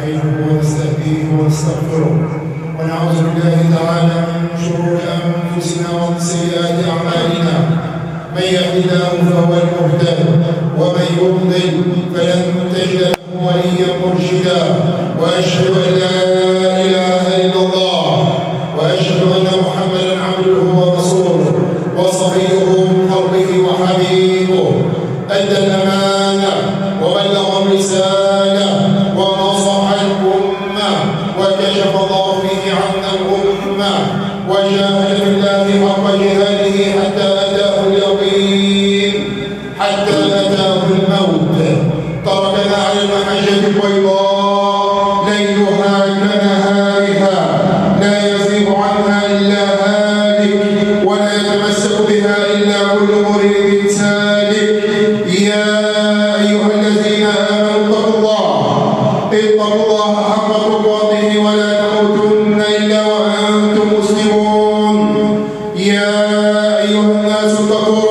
ونستعينه ونستهديه ونستغفره ونعوذ بالله تعالى من شرور انفسنا ومن سيئات اعمالنا. من يهد الله فهو المهتد ومن يضلل فلن تجد له وليا مرشدا. واشهد ان لا اله الا الله واشهد ان محمدا عبده ورسوله وصفيه من خلقه وحبيبه. ادى الامانه وبلغ الرساله ونصح الامه وكشف الله به عنا الامه وجاهد في الله حق جهاده حتى اتاه اليقين حتى اتاه الموت. تركنا على المحجه البيضاء ليلها كنهارها لا يزيغ عنها الا هالك ولا يتمسك بها الا كل مريد سالك. يا ايها الذين امنوا اتقوا الله حق تقاته ولا تموتن الا وانتم مسلمون. يا ايها الناس اتقوا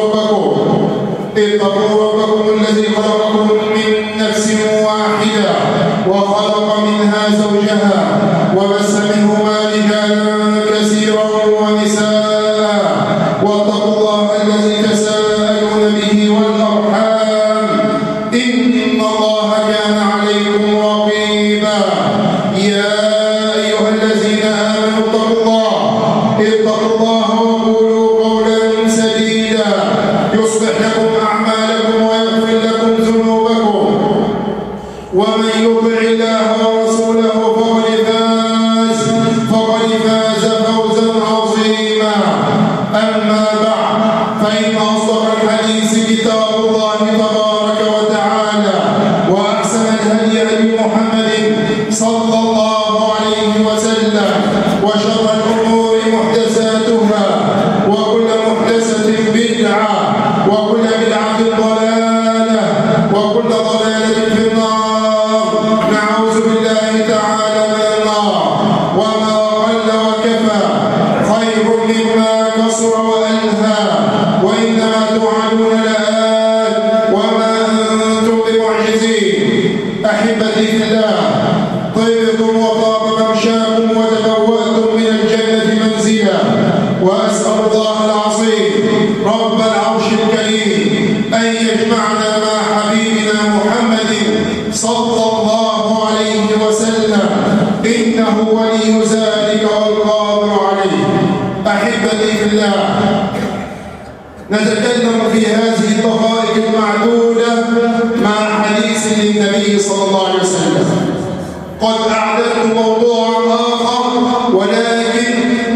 ربكم الذي خلقكم من نفس واحده وخلق منها زوجها وبث منهما رجالا كثيرا ونساء واتقوا الله الذي تساءلون به والارحام ان الله كان عليكم رقيبا. يا ايها الذين امنوا اتقوا الله وقولوا قولا سديدا يصلح لكم اعمالكم ويغفر لكم ذنوبكم ومن يطع الله ورسوله فقد فاز فوزا عظيما. اما بعد فان اصدق الحديث كتاب الله تبارك وتعالى واحسن الهدي هدي محمد صلى الله عليه وسلم وشر الامور محدثاتها وكل محدثه بدعه وكل بدعه ضلاله وكل ضلاله في النار. نعوذ بالله تعالى من النار. وما قل وكفى خير مما كثر والهى وانما توعدون لآت وما انتم بمعجزين. احبتي في الله، طيبتم وطاب ممشاكم وتبوأتم من الجنه منزلا. واسال الله العظيم رب العرش الكريم ان يجمعنا مع حبيبنا محمد صلى الله عليه وسلم انه ولي ذلك والقادر عليه. احبتي في الله، نتكلم في هذه الدقائق المعدوده مع حديث للنبي صلى الله عليه وسلم. قد اعددت موضوعا اخر ولكن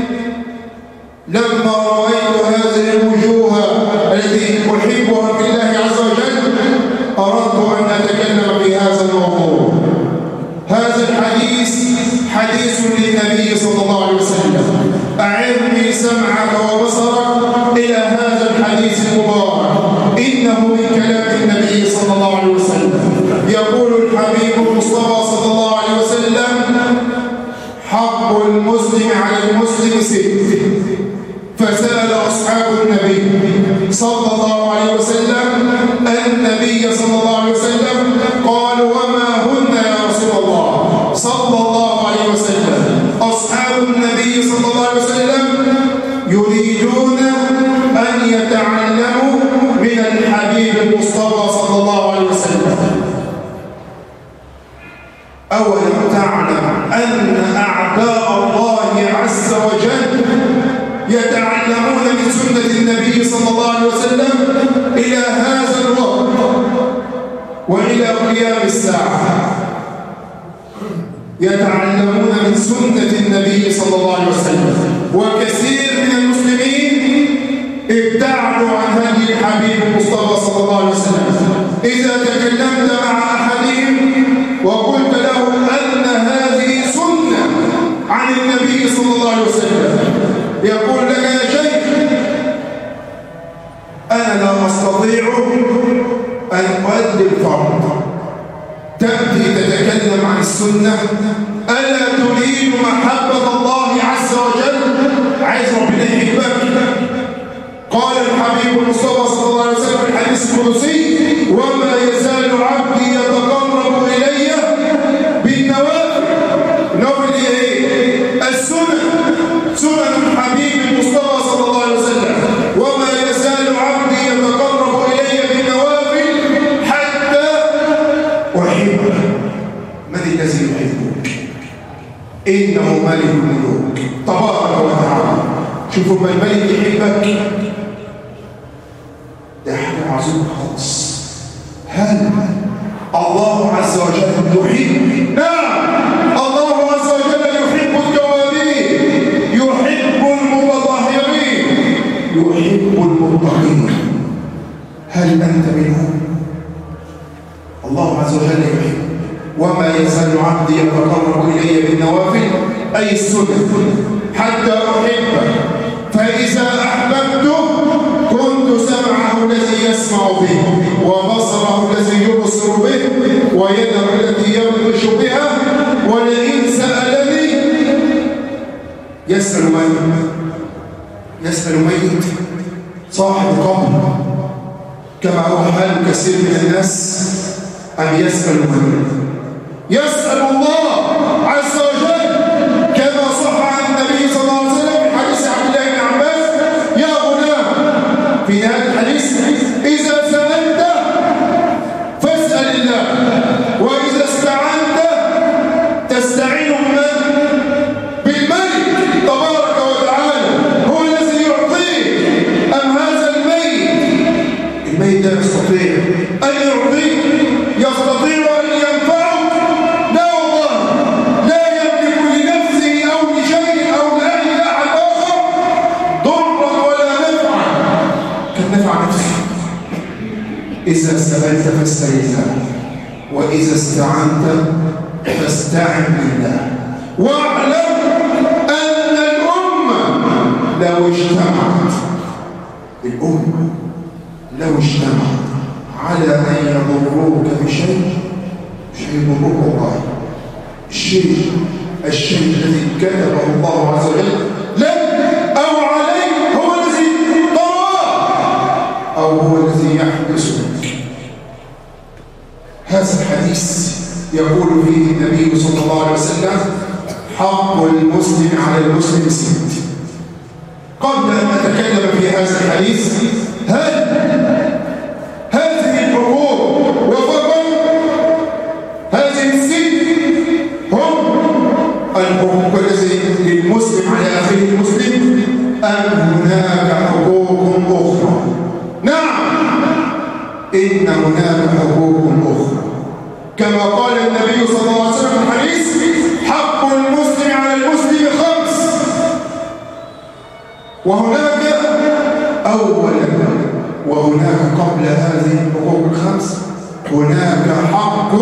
لما رايت هذه الوجوه التي احبها في الله عز وجل اردت ان اتكلم في هذا الموضوع. هذا الحديث حديث للنبي صلى الله عليه وسلم. اعرني سمعك وبصرك الى هذا الحديث المبارك، انه من كلام النبي صلى الله عليه وسلم. يقول الحبيب المصطفى صلى الله عليه وسلم: حق المسلم على المسلم ست. فسأل أصحاب النبي صلى الله عليه وسلم النبي صلى الله عليه وسلم قالوا: وما هن يا رسول الله صلى الله عليه وسلم؟ أصحاب النبي صلى الله عليه وسلم يريدون أن يتعلموا من الحبيب المصطفى صلى الله عليه وسلم. أولم تعلم أن أعداء الله عز وجل يتعلمون من سنة النبي صلى الله عليه وسلم إلى هذا الوقت وإلى قيام الساعة. يتعلمون من سنة النبي صلى الله عليه وسلم. وكثير من المسلمين ابتعدوا عن هدي الحبيب المصطفى صلى الله عليه وسلم. إذا تكلمت مع أحدهم وقلت له أن هذه سنة عن النبي صلى الله عليه وسلم يقول لك: يا شيخ، أنا لا أستطيع أن أؤدي الفرض. تأتي تتكلم عن السنة؟ ألا تريد محبة الله عز وجل؟ عايز ربنا يحبك. قال الحبيب المصطفى صلى الله عليه وسلم في الحديث القدسي: وما يزال عبدي يتقرب إلي بالنوافل من الذي يحبك؟ إنه ملك الملوك تبارك وتعالى. شوفوا ما الملك يحبك، ده حاجة عظيمة خالص. هل الله عز وجل يحب؟ نعم، الله عز وجل يحب التوابين، يحب المتطهرين، يحب المتقين. هل أنت منهم؟ الله عز وجل يحب. وما يزال عبدي يتقرب إلي بالنوافل أي السنة حتى أحبه، فإذا أحببته كنت سمعه الذي يسمع به، وبصره الذي يبصر به، ويده التي يبطش بها. ولئن سألني يسأل من؟ يسأل ميت صاحب قبر، كما هو حال كثير من الناس أن يسأل من؟ يسأل الله عز وجل، كما صح عن النبي صلى الله عليه وسلم في حديث عبد الله بن عباس: يا غلام، في هذا الحديث: إذا سألت فاسأل الله، وإذا استعنت تستعين بمن؟ بالملك تبارك وتعالى. هو الذي يعطيك. أم هذا الميت؟ الميت لا يستطيع أن يعطيك، يستطيع أن ينفعك؟ لا والله، لا يملك لنفسه أو لشيء أو لأهل أحد آخر ضرا ولا نفعا كالنفع نفسه. إذا سألت فاسأل الله، وإذا استعنت فاستعن بالله. واعلم أن الأمة لو اجتمعت على أن يضروك بشيء مش هيضروك والله. الشيء الذي كتبه الله عز وجل لك أو عليك هو الذي طراه أو هو الذي يحدثك. هذا الحديث يقول فيه النبي صلى الله عليه وسلم: حق المسلم على المسلم ست. قبل أن أتكلم في هذا الحديث، هذه الحقوق وفقط هذه الست هم الحقوق التي للمسلم على أخيه المسلم، أم هناك حقوق أخرى؟ نعم، إن هناك حقوق أخرى، كما قال النبي صلى الله عليه وسلم في الحديث: حق المسلم على المسلم 5. وهناك قبل هذه الحقوق 5 هناك حق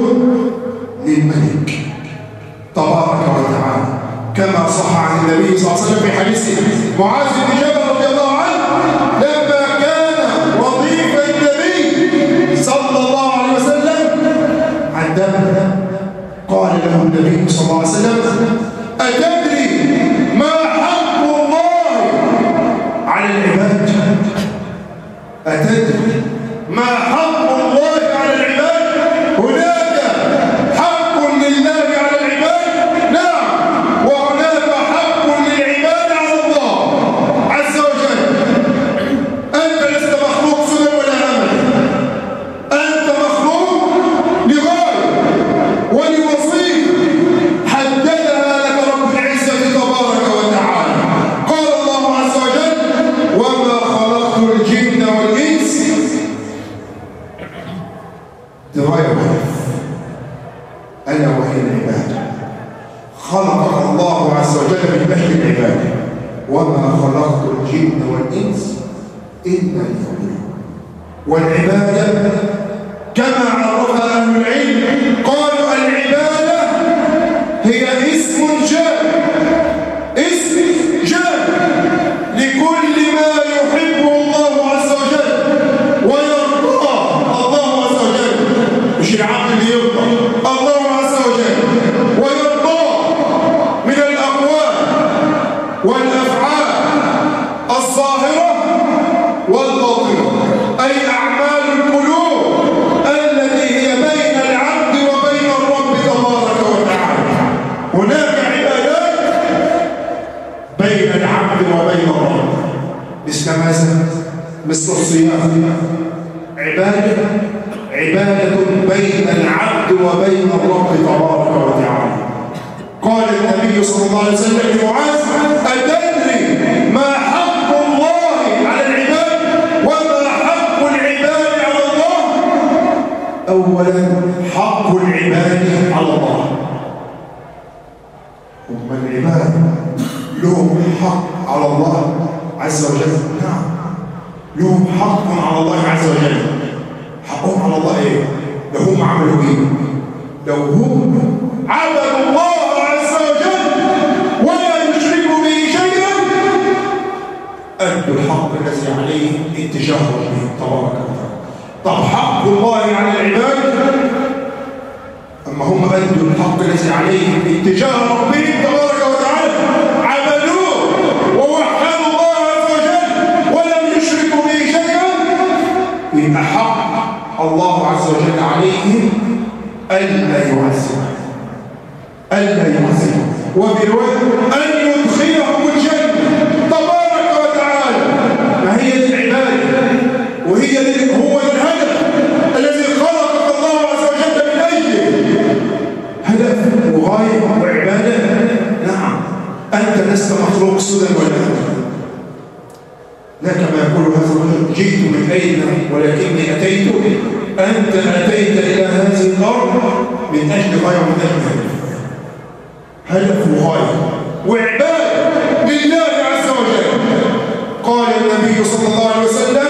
للملك تبارك وتعالى، كما صح عن النبي صلى الله عليه وسلم في حديث معاذ بن جبل رضي الله عنه: لما كان وظيفة النبي صلى الله عليه وسلم عندما قال له النبي صلى الله عليه وسلم: أتدري ما حق الله على العباد؟ أتدري ما حق الله على العباد؟ هناك حق لله على العباد، نعم، وهناك حق للعباد على الله عز وجل. أنت لست مخلوق سدى ولا عمل، أنت مخلوق لغاية ولوظيفة حددها لك رب العزة تبارك وتعالى. قال الله عز وجل: وما خلقت الجن والإنس دراية وهدف، ألا وهي العبادة. خلق الله عز وجل من أجل العبادة: وما خلقت الجن والإنس إلا ليعبدون. والعبادة كما عرفها أهل العلم قالوا: العبادة هي اسم جامع لكل ما يحبه الله عز وجل ويرضاه الله عز وجل، مش العبد اللي يرضى، الله عز وجل، ويرضاه من الأقوال والأفعال الظاهرة والباطنة، أي أعمال القلوب التي هي بين العبد وبين الرب تبارك وتعالى. هناك عبادات بين العبد وبين الرب، مثل ماذا؟ مثل الصيام، عبادة بين العبد العبد وبين الرب تبارك وتعالى. قال النبي صلى الله عليه وسلم لمعاذ: أتدري ما حق الله على العباد وما حق العباد على الله؟ أولا حق العباد على الله. هم العباد لهم حق على الله عز وجل. نعم، لهم حق على الله عز وجل. حقهم على الله ايه؟ لو هم عملوا ايه؟ لو هم عبدوا الله عز وجل ولا يشركوا به شيئا ادوا الحق الذي عليه اتجاه ربهم تبارك وتعالى. طب حق الله على العباد، اما هم ادوا الحق الذي عليه اتجاه ربهم تبارك وتعالى، عبدوه ووحدوا الله عز وجل ولم يشركوا به شيئا، يبقى حق الله عز وجل عليهم ألا يعذبهم، ألا يعذبهم، وبرواية أن يدخلهم الجنة تبارك وتعالى. ما هي دي العبادة، وهي هو الهدف الذي خلقك الله عز وجل من أجله، هدف وغاية وعبادة. نعم، أنت لست مخلوق سدى ولا أبدا، لا كما يقول هذا الرجل: جئت من أين ولكني أتيت. أنت أتيت إلى هذه الأرض من أجل غاية ومن أجل هدف وغاية وعبادة لله عز وجل. قال النبي صلى الله عليه وسلم: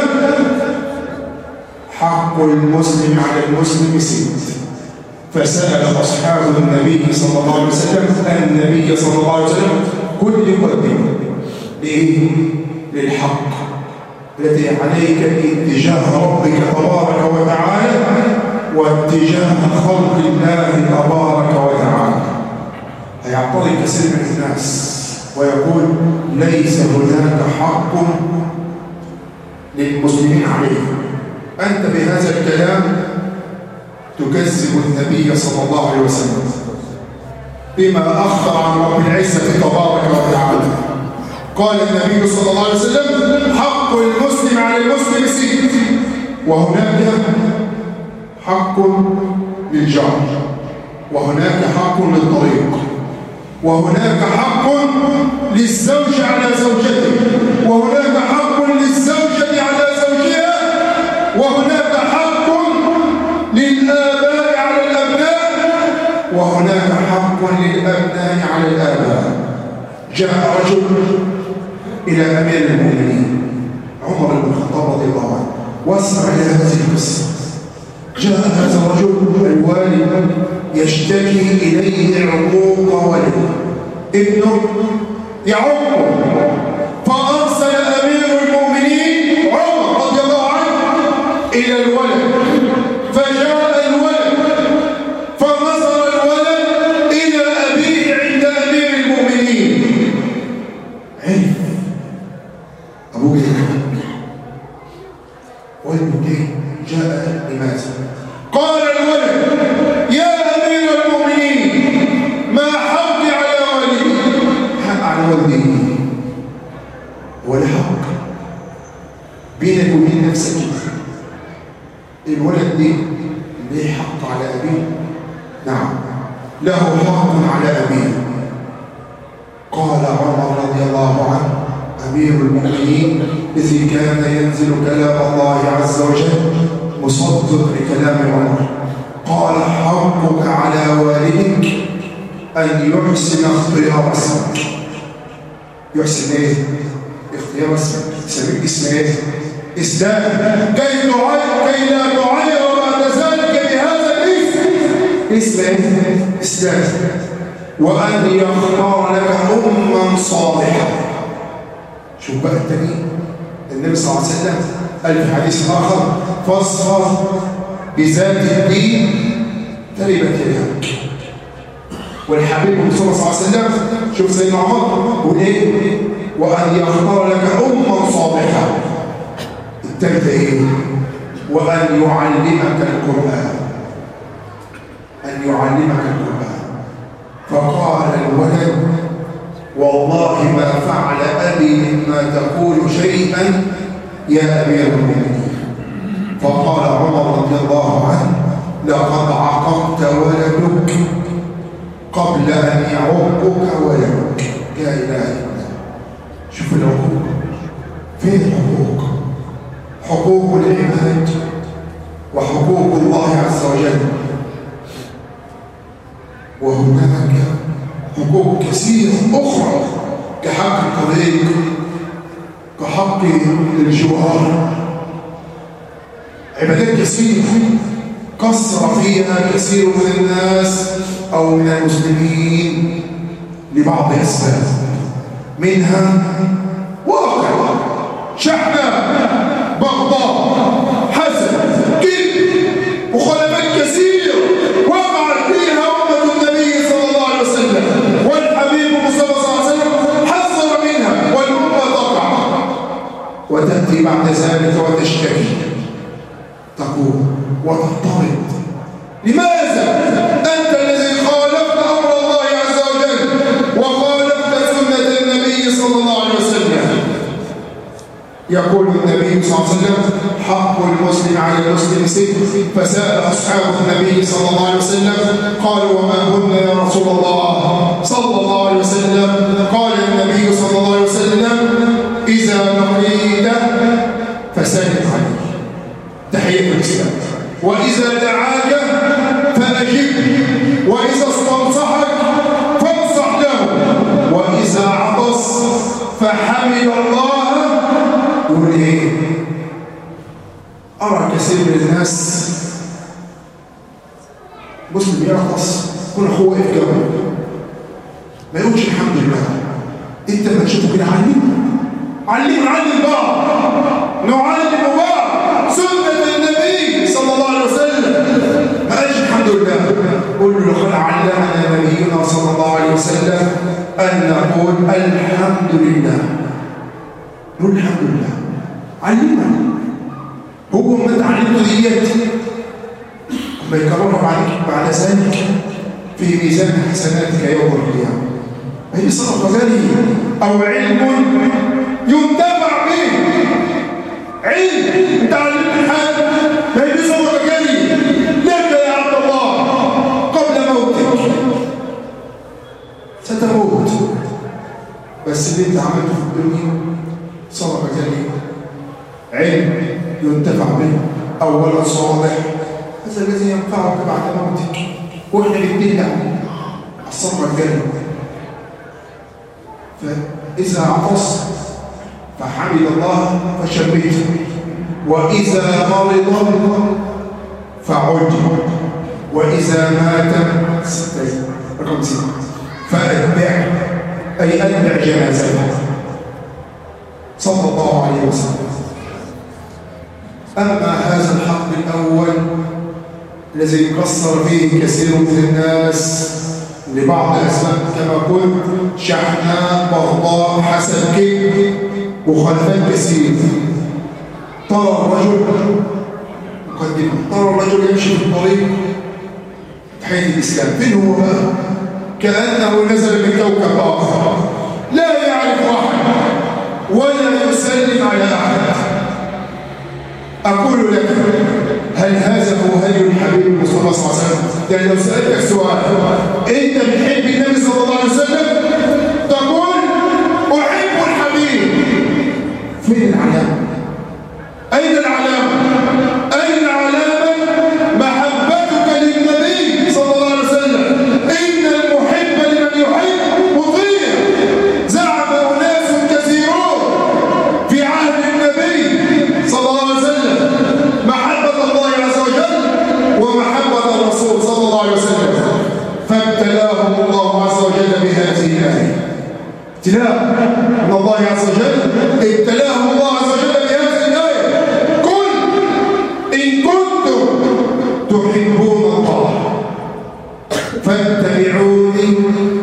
حق المسلم على المسلم 6. فسأل أصحاب النبي صلى الله عليه وسلم النبي صلى الله عليه وسلم كل يقدم لإيه؟ للحق الذي عليك اتجاه ربك تبارك وتعالى واتجاه خلق الله تبارك وتعالى. هيعترض كثير من الناس ويقول: ليس هناك حق للمسلمين عليه. أنت بهذا الكلام تكذب النبي صلى الله عليه وسلم بما أخبر عن رب العزة تبارك وتعالى. قال النبي صلى الله عليه وسلم: حق المسلم على المسلم 6. وهناك حق للجار، وهناك حق للطريق، وهناك حق للزوج على زوجته، وهناك حق للزوجة على زوجها، وهناك حق للآباء على الأبناء، وهناك حق للأبناء على الآباء. جاء رجل إلى أمير المؤمنين عمر بن الخطاب رضي الله عنه واسمع إلى هذه القصة. جاء هذا الرجل الوالد يشتكي إليه عقوق ولده، ابنه يعقه، فأرسل أمير المؤمنين عمر رضي الله عنه إلى الولد، فجاء الولد فنظر الولد إلى أبيه عند أمير المؤمنين. عرف أبوه والده جاء لماذا؟ قال الولد: يا أمير المؤمنين، ما حقي على والدي؟ حق على والدي ولا حق بينك وبين نفسك. الولد دي ليه حق على أبيه؟ نعم، له حق على أبيه. قال عمر رضي الله عنه أمير المؤمنين الذي كان ينزل كلام الله عز وجل مصدق لكلام عمر، قال: حقك على والدك أن يحسن اختيار اسمك. يحسن ايه؟ اختيار اسمك. سميك اسم ايه؟ اسلام، كي لا تعير بعد ذلك بهذا الاسم. اسم ايه؟ اسلام. وأن يختار لك أما صالحة. شوف بقى التاني، النبي صلى الله عليه وسلم قال في حديث آخر: فاصفر بذات الدين تربت يداك. والحبيب صلى الله عليه وسلم شوف سيدنا عمر يقول ايه؟ وأن يختار لك أما صالحة. التالتة ايه؟ وأن يعلمك القرآن. أن يعلمك القرآن. فقال الولد: والله ما فعل أبي مما تقول شيئا يا أمير المؤمنين. فقال عمر رضي الله عنه: لقد عققت عاقك ولدك قبل أن يعوقك ولدك. لا إله إلا الله. شوف العقوق، فين الحقوق؟ حقوق العباد وحقوق الله عز وجل، وهناك حقوق كثيرة أخرى كحق الطريق، كحق الجوار، عبادات كثيرة قصر فيها كثير من الناس أو من المسلمين لبعض أسباب، منها واقع شحنة، بغضاء، حسد، كذب، مخالفات كثيرة وقعت فيها أمة النبي صلى الله عليه وسلم، والحبيب المصطفى صلى الله عليه وسلم حذر منها، والأمة تقع وتأتي بعد ذلك وتشتكي، تقول وتضطرب. لماذا؟ أنت الذي خالفت أمر الله عز وجل وخالفت سنة النبي صلى الله عليه وسلم. يقول النبي صلى الله عليه وسلم: حق المسلم على المسلم ست. فسأل أصحاب النبي صلى الله عليه وسلم قالوا: وما هن يا رسول الله صلى الله عليه وسلم؟ قال النبي صلى الله عليه وسلم: إذا لقيت فسلم عليه، تحية الإسلام، وإذا دعاك فأجب، وإذا استنصحك فانصح له، وإذا عطس فحمد الله. يقول إيه؟ أرى كثير من الناس مسلم يعطس يكون أخوه واقف جنبه ما يقولش الحمد لله. أنت ما تشوفه كده علم بعض، نعلم بعض سنة النبي صلى الله عليه وسلم. ما قالش الحمد لله، قل له لقد علمنا نبينا صلى الله عليه وسلم أن نقول الحمد لله. نقول الحمد لله، علمنا. هو ما تعلمه ديت ما يكررها بعد ذلك في ميزان حسناتك يوم القيامة. هي صدقة جارية أو علم ينتفع به. علم انت علمت حاجة، هي صدقة جارية لك يا عبد الله قبل موتك. ستموت، بس اللي انت عملته في الدنيا صدقة جارية، علم ينتفع به أو ولد صالح، هذا الذي ينفعك بعد موتك. واحنا بنتهى الصدقة الجارية. فإذا عطس فحمد الله فشمته، وإذا مرض فعد، وإذا مات رقم 6 فأتبع، أي أتبع جنازته صلى الله عليه وسلم. أما هذا الحق الأول الذي قصر فيه كثير من الناس لبعض الأسباب كما قلت: شحناء، بغضاء، حسد، كذب، مخالفات كثير. ترى الرجل مقدمة، ترى الرجل يمشي في الطريق تحية الإسلام، فين هو بقى؟ كأنه نزل من كوكب آخر، لا يعرف أحد ولا يسلم على أحد. أقول لك: هل هذا هو هدي الحبيب المصطفى صلى الله عليه وسلم؟ يعني لو سألتك سؤال: أنت بتحب النبي صلى الله عليه وسلم؟ تقول: أحب الحبيب. فين العلامة؟ أين العلامة؟ أين علامة محبتك للنبي صلى الله عليه وسلم؟ إن المحب لمن يحب مطيع. زعم أناس كثيرون في عهد النبي صلى الله عليه وسلم محبة الله عز وجل ومحبة الرسول صلى الله عليه وسلم، فابتلاهم الله عز وجل بهذه الآية. ابتلاء من الله عز وجل، ابتلاهم الله عز وجل بهذه الآية: قل إن كنتم تحبون الله فاتبعوني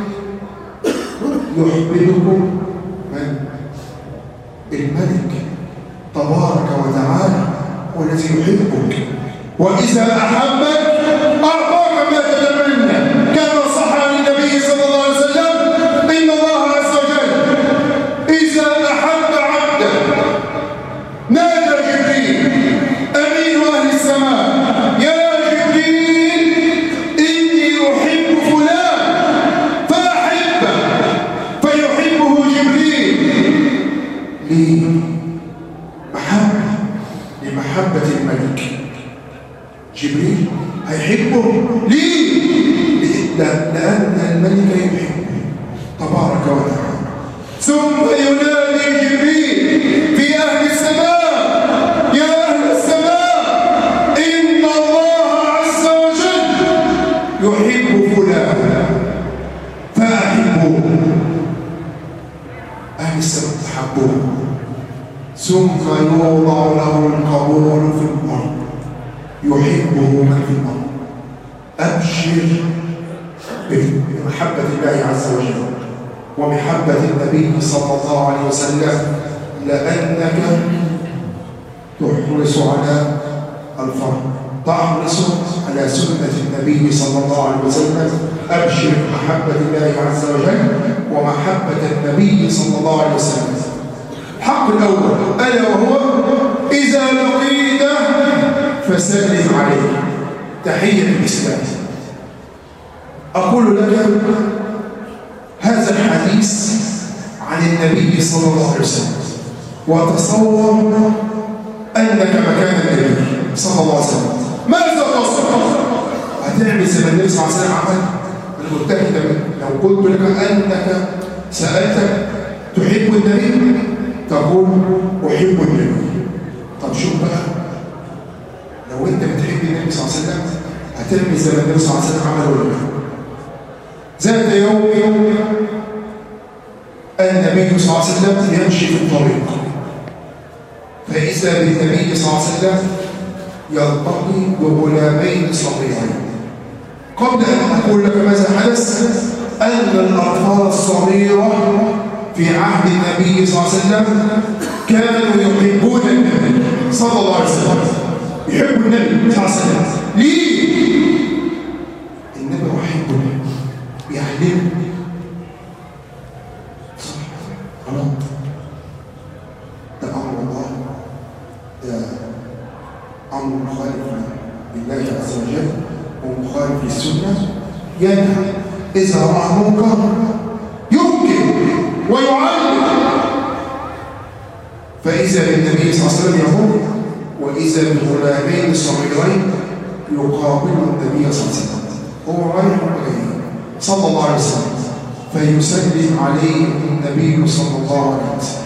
يحببكم من؟ الملك تبارك وتعالى والذي يحبك، وإذا أحبك أعطاك ما تتمنى، كما صح عن النبي صلى الله عليه وسلم: إن الله عز وجل إذا أحب عبدا نادى جبريل أمين أهل السماء: يا جبريل لأن الملك يحبه تبارك وتعالى. ثم ينادي جبريل في أهل السماء: يا أهل السماء، إن الله عز وجل يحب فلانا فأحبوه. أهل السماء تحبوه، ثم يوضع له القبول في الأرض يحبه من في الأرض. أبشر بمحبة الله عز وجل ومحبة النبي صلى الله عليه وسلم، لأنك تحرص على الفرد، تحرص على سنة النبي صلى الله عليه وسلم. أبشر بمحبة الله عز وجل ومحبة النبي صلى الله عليه وسلم. الحق الأول ألا وهو: إذا لقيته فسلم عليه تحية الإسلام. أقول لك هذا الحديث عن النبي صلى الله عليه وسلم، وتصور أنك مكان النبي صلى الله عليه وسلم، ماذا تصور؟ هتعمل زي ما النبي صلى الله عليه وسلم عمل؟ المتحدة. لو قلت لك أنك سألتك تحب النبي تقول أحب النبي. طب شوف بقى، لو أنت بتحب النبي صلى الله عليه وسلم هتعمل زي ما النبي صلى الله عليه وسلم عمل ولا لا؟ ذات يوم النبي صلى الله عليه وسلم يمشي في الطريق، فإذا بالنبي صلى الله عليه وسلم يلتقي بغلامين صغيرين. قبل أن أقول لك ماذا حدث، أن الأطفال الصغيرة في عهد النبي صلى الله عليه وسلم كانوا يحبون النبي صلى الله عليه وسلم، يحبوا النبي صلى الله عليه وسلم. ليه؟ النبي يحبه، بيعلمه صح غلط، ده أمر الله، ده أمر مخالف لله عز وجل ومخالف للسنة. ينهى إذا رأى منكر ينكر ويعلم. فإذا بالنبي صلى الله عليه وسلم يقول: وإذا بالغلامين الصغيرين يقابل النبي صلى الله عليه وسلم، هو رايح وجاي صلى الله عليه وسلم، فيسلم عليه النبي صلى الله عليه وسلم.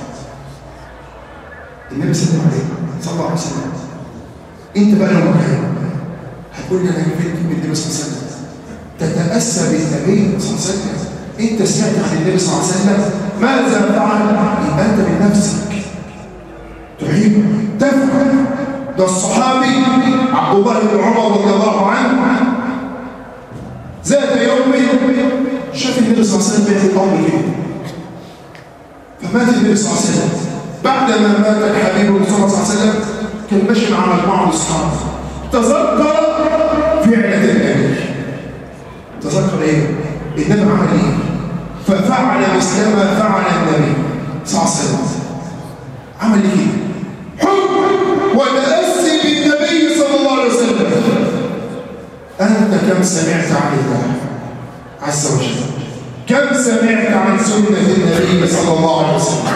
النبي سلم عليه صلى الله عليه وسلم. انت بقى لو مكان هتقول لي انا جبت بالنبي صلى الله عليه وسلم، تتأسى بالنبي صلى الله عليه وسلم. انت سمعت عن النبي صلى الله عليه وسلم، ماذا فعل؟ يبقى انت بنفسك تحب تفعل. ده الصحابي عبد الله بن عمر رضي الله عنه ذات يوم شاف النبي صلى الله عليه وسلم بيعمل الامر كده، فمات النبي صلى الله عليه وسلم. بعدما مات الحبيب صلى الله عليه وسلم كان ماشي مع مجموعه من الصحابه، تذكر فعل النبي. تذكر ايه؟ النبي عمل ايه؟ ففعل مثل ما فعل النبي صلى الله عليه وسلم. عمل ايه؟ حب وتأسي بالنبي صلى الله عليه وسلم. أنت كم سمعت عن الله عز وجل؟ كم سمعت عن سنة النبي صلى الله عليه وسلم؟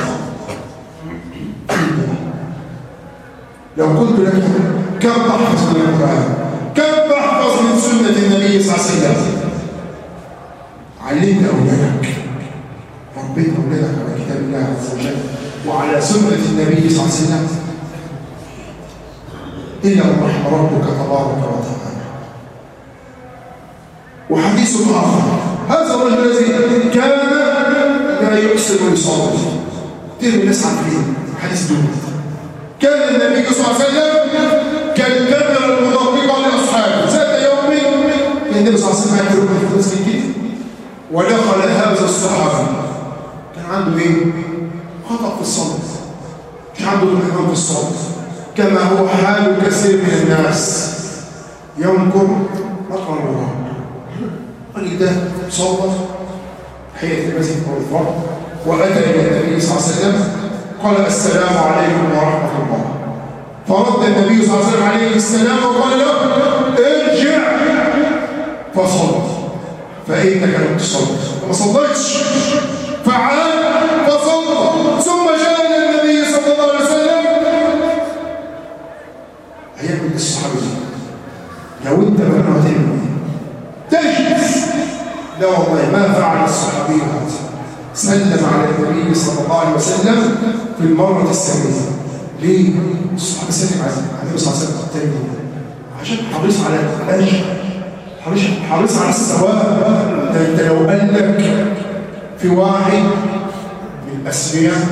لو قلت لك كم تحفظ من القرآن؟ كم تحفظ من سنة النبي صلى الله عليه وسلم؟ علمت أولادك، ربيت أولادك على كتاب الله عز وجل وعلى سنة النبي صلى الله عليه وسلم، إلا من رحم ربك تبارك وتعالى. وحديث آخر، هذا الرجل الذي كان لا يحسن يصلي، كثير من الناس عارفين حديث دون. كان النبي صلى الله عليه وسلم كالكاميرا المدققة لأصحابه. ذات يوم النبي صلى الله عليه وسلم يترك في المسجد، ودخل هذا الصحابي كان عنده ايه؟ خطأ في الصلاة، مش عنده انهمام في الصلاة، كما هو حال كثير من الناس، ينكر مقام الله. قال ده صلى حية المسجد والفرد، وأتى إلى النبي صلى الله عليه وسلم قال: السلام عليكم ورحمة الله. فرد النبي صلى الله عليه وسلم عليه السلام وقال له: ارجع فصل، فإنك لم تصلي. ما صليتش، فعاد فصلى. ثم جاء النبي صلى الله عليه وسلم. هيعمل الصحابي لو انت بقى هتعمل ايه؟ تجلس لا والله ما فعل الصحابي هذا. سلم على النبي صلى الله عليه وسلم في المرة الثانية. ليه؟ الصحابي سلم على النبي صلى الله عليه وسلم الثاني عشان حريص على الأجر، حريص على الثواب. ده انت لو قال لك في واحد من الأسرياء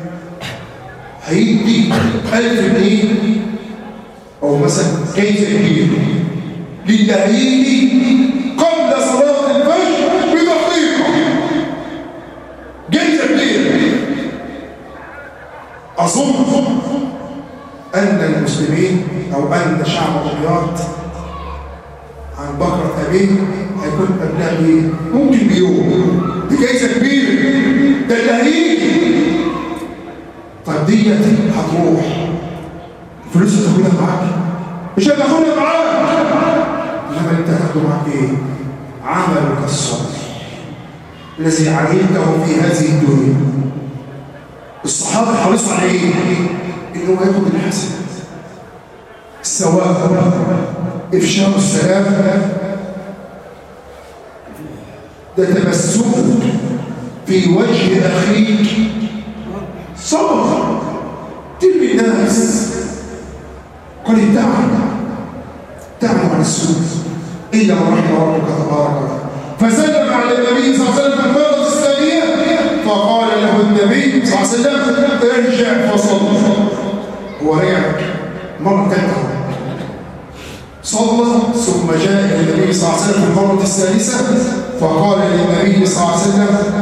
هيدي 1000 جنيه أو مثلا كيس كبير للي هيجي قبل صلاة الفجر بدقيقة، جيزة كبيرة. أظن أن المسلمين أو أن شعب الرياض عن بكرة أبيه هيكون أبناء بيه ممكن بيوم بجيزة كبيرة، ده اللي هيجي. طيب ديت هتروح فلوس هتاخدها معاك؟ مش هتاخدها معاك، انما انت هتاخده معاك ايه؟ عملك الصالح الذي عملته في هذه الدنيا. الصحابه حريصوا على ايه؟ انه ياخد الحسنات، الثواب، افشاء السلام، ده تبسمك في وجه اخيك، صبر تلمي الناس. قال ابتعدوا عن السوء الا من رحم ربك تبارك وتعالى. فسلم على النبي صلى الله عليه وسلم في المرة الثانية، فقال له النبي صلى الله عليه وسلم ارجع فصل. هو رجع مرة ثالثة صلى، ثم جاء الى النبي صلى الله عليه وسلم في المرة الثالثة فقال للنبي صلى الله عليه وسلم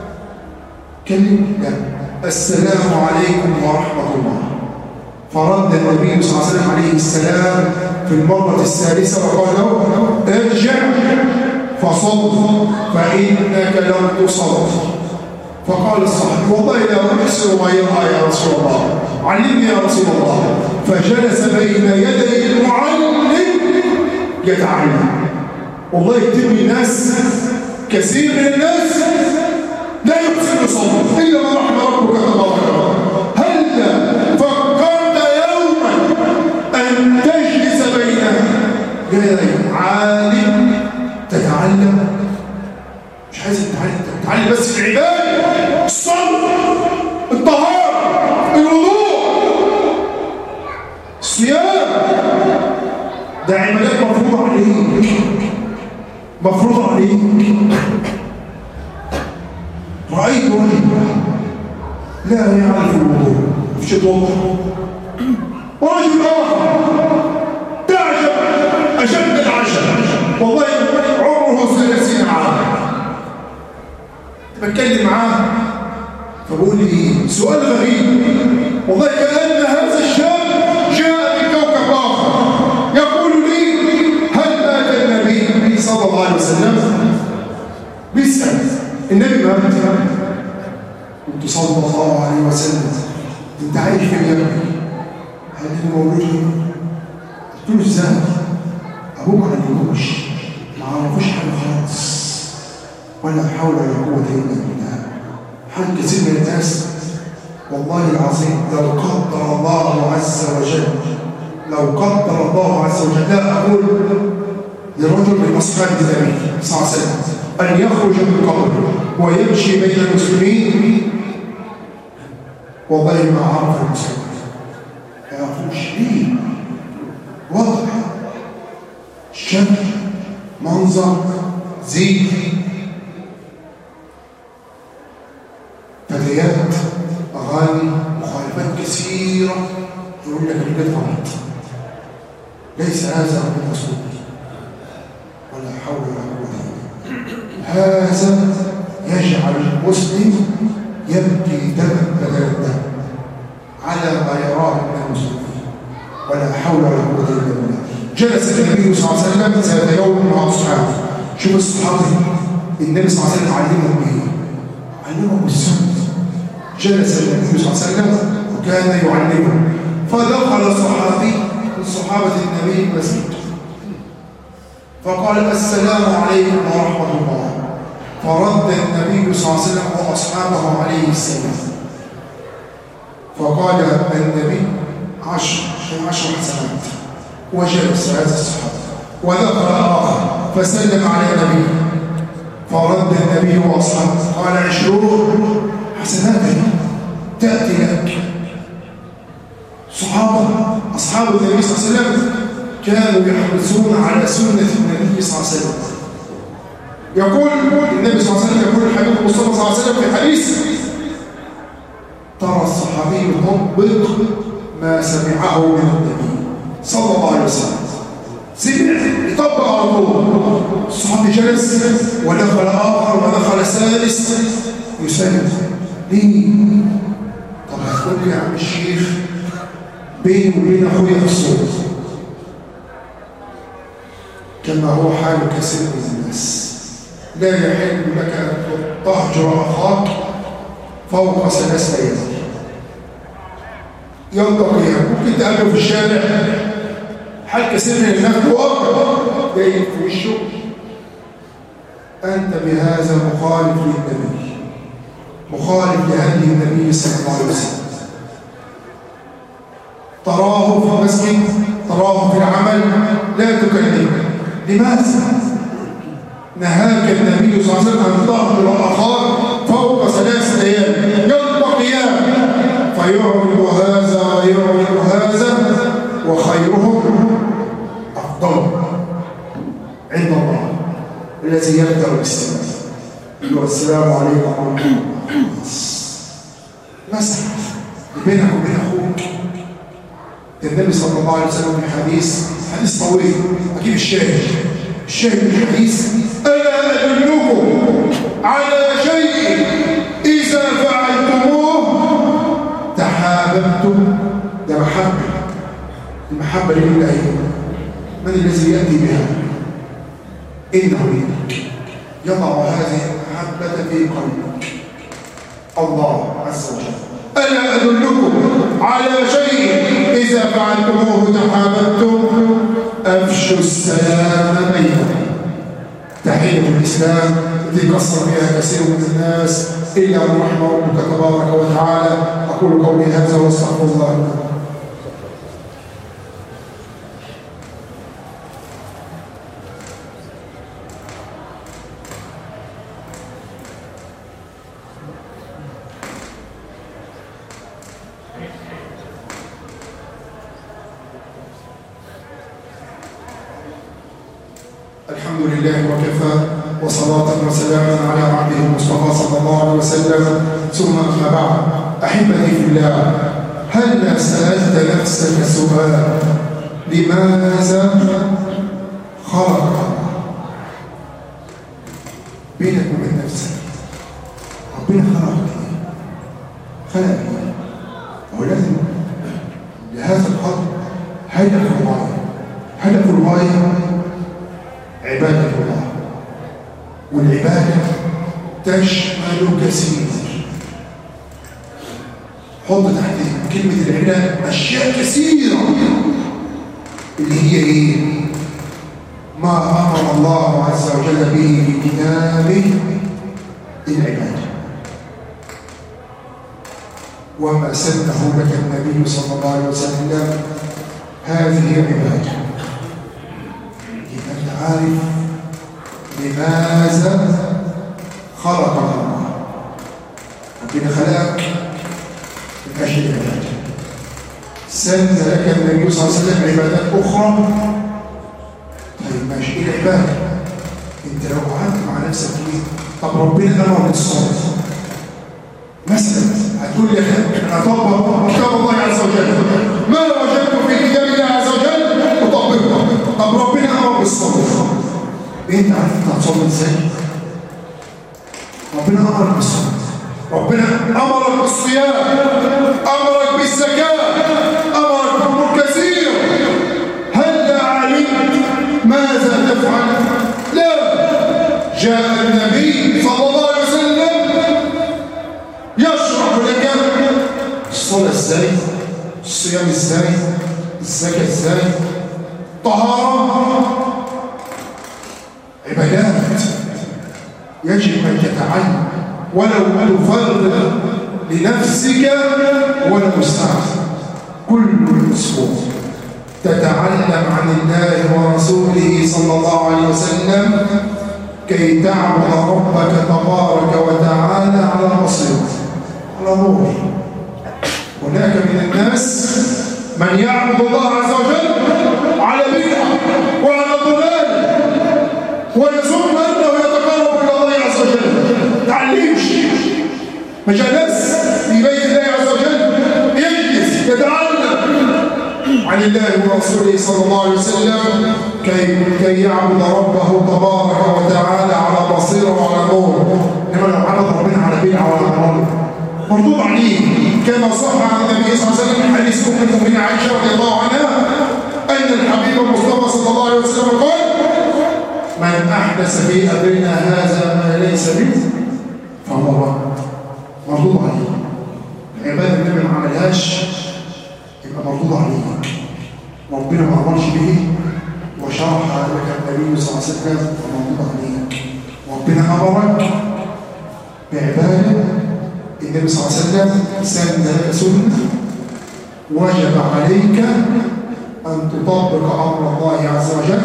كلمة السلام عليكم ورحمة الله. فرد النبي صلى الله عليه وسلم عليه السلام في المرة الثالثة وقال له ارجع فصل فإنك لم تصل. فقال الصحابي والله لا أحسن غيرها يا رسول الله، علمني يا رسول الله. فجلس بين يدي المعلم يتعلم. والله يتم الناس، كثير من الناس لا يحسن يصلي إلا من رحم ربك تبارك وتعالى. هل فكرت يوما أن تجلس بين يدي عالم تتعلم؟ مش عايز تتعلم بس في العبادة، الصلاة، الطهارة، الوضوء، الصيام، ده عبادات مفروضة عليك، مفروضة عليك. رأيت رجل لا يعرف الوضوء مش يتوضا، ورجل آخر تعجب أشد العجب والله عمره 30 عام. بتكلم معاه فبقول لي سؤال غريب والله، كأن هذا الشاب جاء من كوكب آخر. يقول لي هل مات النبي صلى الله عليه وسلم؟ بيسأل النبي مات؟ قلت صلى الله عليه وسلم انت عايش في اليمن؟ هل انت مولود هنا؟ قلت له ازاي؟ ابوك ما علموش، ما عرفوش حاجه خالص، ولا حول ولا قوه الا بالله. حال كثير من الناس والله العظيم لو قدر الله عز وجل، لو قدر الله عز وجل، لا اقول لرجل من اصحاب النبي صلى الله عليه وسلم ان يخرج من قبره ويمشي بين المسلمين، والله ما عرف المسلمين، ما يعرفوش ليه. وضع شكل منظر زي فتيات اغاني مخالفات كثيره، يقول لك البيت غلط، ليس هذا من رسول ولا حول ولا قوه. هذا يجعل المسلم يبكي دما بدل الدم على ما يراه من المسلمين، ولا حول ولا قوه الا بالله. جلس النبي صلى الله عليه وسلم ذات يوم مع اصحابه. شوف الصحابه النبي صلى الله عليه وسلم علمهم ايه؟ علمهم السنه. جلس النبي صلى الله عليه وسلم وكان يعلمهم. فدخل صحابي من صحابه النبي المسجد فقال السلام عليكم ورحمه الله. فرد النبي صلى الله عليه وسلم واصحابه عليه السلام. فقال النبي 10 حسنات. وجلس هذا الصحابي. ودخل آخر فسلم على النبي فرد فرد النبي وأصحابه قال 20 حسنات تأتي لك. أصحاب النبي صلى الله عليه وسلم كانوا يحرصون على سنة النبي صلى الله عليه وسلم. يقول النبي صلى الله عليه وسلم، يقول الحبيب المصطفى صلى الله عليه وسلم في حديث: ترى الصحابي يطبق ما سمعه من النبي صلى الله عليه وسلم. سمع يطبق على طول. الصحابي جلس ودخل آخر ودخل ثالث يسلم. ليه؟ طب هتقول لي يا عم الشيخ بيني وبين أخويا في الصوت، كما هو حال كثير من الناس. لا يحل لك أن تهجر أخاك فوق 3 ليال. ينطقي ممكن تقابله في الشارع، حال كثير من الناس وقت جاي في وشه، أنت بهذا مخالف للنبي، مخالف لهدي النبي صلى الله عليه وسلم. تراه في المسجد، تراه في العمل، لا تكلمه. لماذا؟ نهاك النبي صلى الله عليه وسلم أن تهجر أخاك فوق 3 ليال. يلتقيان فيعرض هذا ويعرض هذا، وخيرهم أفضل عند الله الذي يبدأ بالسلام. والسلام عليكم ورحمة الله. مسح بينك وبين أخوك. النبي صلى الله عليه وسلم في حديث طويل، أكيد الشاهد من الحديث: ألا أدلكم على شيء إذا فعلتموه تحاببتم. ده المحبة لله. من الذي يأتي بها؟ إنه يضع هذه المحبة في قلبك، الله عز وجل. ألا أدلكم على شيء إذا فعلتموه تحاببتم أفشوا السلام بينكم. تحية الإسلام التي قصر فيها كثير من الناس إلا من رحم ربك تبارك وتعالى. أقول قولي هذا واستغفر الله لكم. الحمد لله وكفى، وصلاة وسلاما على عبده المصطفى صلى الله عليه وسلم، ثم أما بعد. أحبتي في الله، هل سألت نفسك سؤال: لماذا خلق الله؟ بينك وبين نفسك، ربنا خلق ايه؟ هو لازم لهذا الخلق هدف الغاية عبادة الله، والعبادة تشمل كثير. حط تحت كلمة العبادة أشياء كثيرة، اللي هي إيه؟ ما أمر الله عز وجل به في كتابه العبادة، وما سنه لك النبي صلى الله عليه وسلم هذه عبادة. أنت عارف لماذا خلق الله؟ ربنا خلقك من أجل العبادة. سن لك النبي صلى الله عليه وسلم عبادات أخرى. طيب ماشي، إيه العبادة؟ أنت لو قعدت مع نفسك إيه؟ طب ربنا أمر بالصلاة مثلا، هتقول لي أنا أطبق كتاب الله عز وجل، ما وجدت في كتاب الله عز وجل أطبقه. طب ربنا أمر بالصلاة، أنت عارف أنت هتصلي إزاي؟ ربنا أمرك بالصلاة، ربنا أمرك بالصيام، أمرك بالزكاة، أمرك بأمور كثيرة. هل علمت ماذا تفعل؟ لا. جاء النبي صلى الله عليه وسلم يشرح لك الصلاة ازاي، الصيام ازاي، الزكاة ازاي، طهارة، عبادات يجب أن تتعلم ولو تفرغ لنفسك ولو ساعة كل أسبوع تتعلم عن الله ورسوله صلى الله عليه وسلم كي تعبد ربك تبارك وتعالى على بصيرة، على نور. هناك من الناس من يعبد الله عز وجل على بدعة وعلى ضلال، ويظن انه يتقرب الى الله عز وجل. تعليمش ما جلس في بيت الله عز وجل يجلس يتعلم عن الله ورسوله صلى الله عليه وسلم كي يعبد ربه تبارك وتعالى على بصيرة وعلى نور. انما لو عبد ربنا على بدعة وعلى نور مردود عليه، كما صح عن النبي صلى الله عليه وسلم حديث ام المؤمنين عائشة رضي الله عنها ان الحبيب المصطفى صلى الله عليه وسلم قال: من احدث في امرنا هذا ما ليس منه فهو رد. مردود عليه. العباده اللي ما عملهاش يبقى مردود عليك، ربنا ما امرش به وشرح لك النبي صلى الله عليه وسلم ومردود عليك. ربنا امرك بعباده النبي صلى الله عليه وسلم سن لك سنه، وجب عليك ان تطبق امر الله عز وجل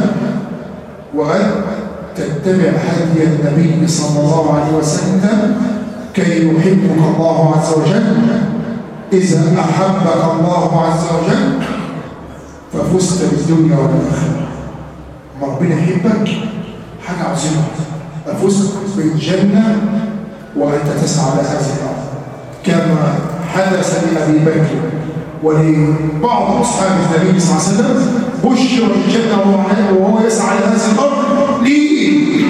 وان تتبع هدي النبي صلى الله عليه وسلم كي يحبك الله عز وجل. إذا أحبك الله عز وجل ففزت بالدنيا والآخرة. ربنا يحبك حاجة عظيمة، ففزت بالجنة وأنت تسعى لهذه الأرض، كما حدث لأبي بكر ولبعض أصحاب النبي صلى الله عليه وسلم بشر الجنة وهو يسعى لهذه الأرض. ليه؟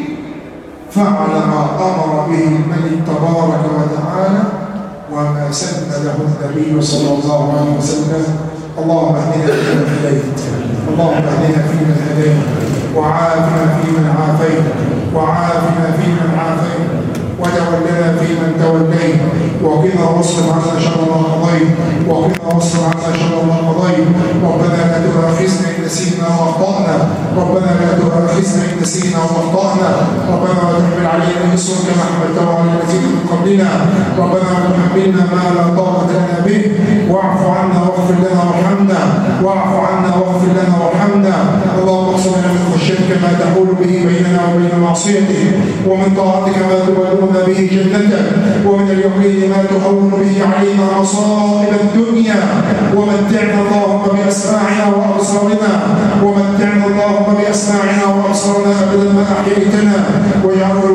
فعل ما أمر به الملك تبارك وتعالى وما سن له النبي صلى الله عليه وسلم. اللهم اهدنا فيمن هديت، اللهم اهدنا فيمن هديت، وعافنا فيمن عافيت، وعافنا فيمن عافيت، وتولنا فيمن توليت، وقنا واصرف عنا شر ما قضيت، وقنا واصرف عنا شر ما قضيت. ربنا لا تؤاخذنا ان نسينا واخطانا، ربنا لا تؤاخذنا ان نسينا واخطانا، ربنا لا تحمل علينا اصرا كما حملته على الذين من قبلنا، ربنا لا تحملنا ما لا طاقه لنا به، واعف عنا واغفر لنا وارحمنا، واعف عنا واغفر لنا وارحمنا. اللهم اقسم لنا من خشيتك ما تحول به بيننا وبين معصيتك، ومن طاعتك ما تبلغنا به جنتك، ومن اليقين ما تهون به علينا مصائب الدنيا. ومتعنا اللهم بأسماعنا وأبصارنا، ومتعنا اللهم بأسماعنا وأبصارنا أبدا ما أحييتنا، واجعله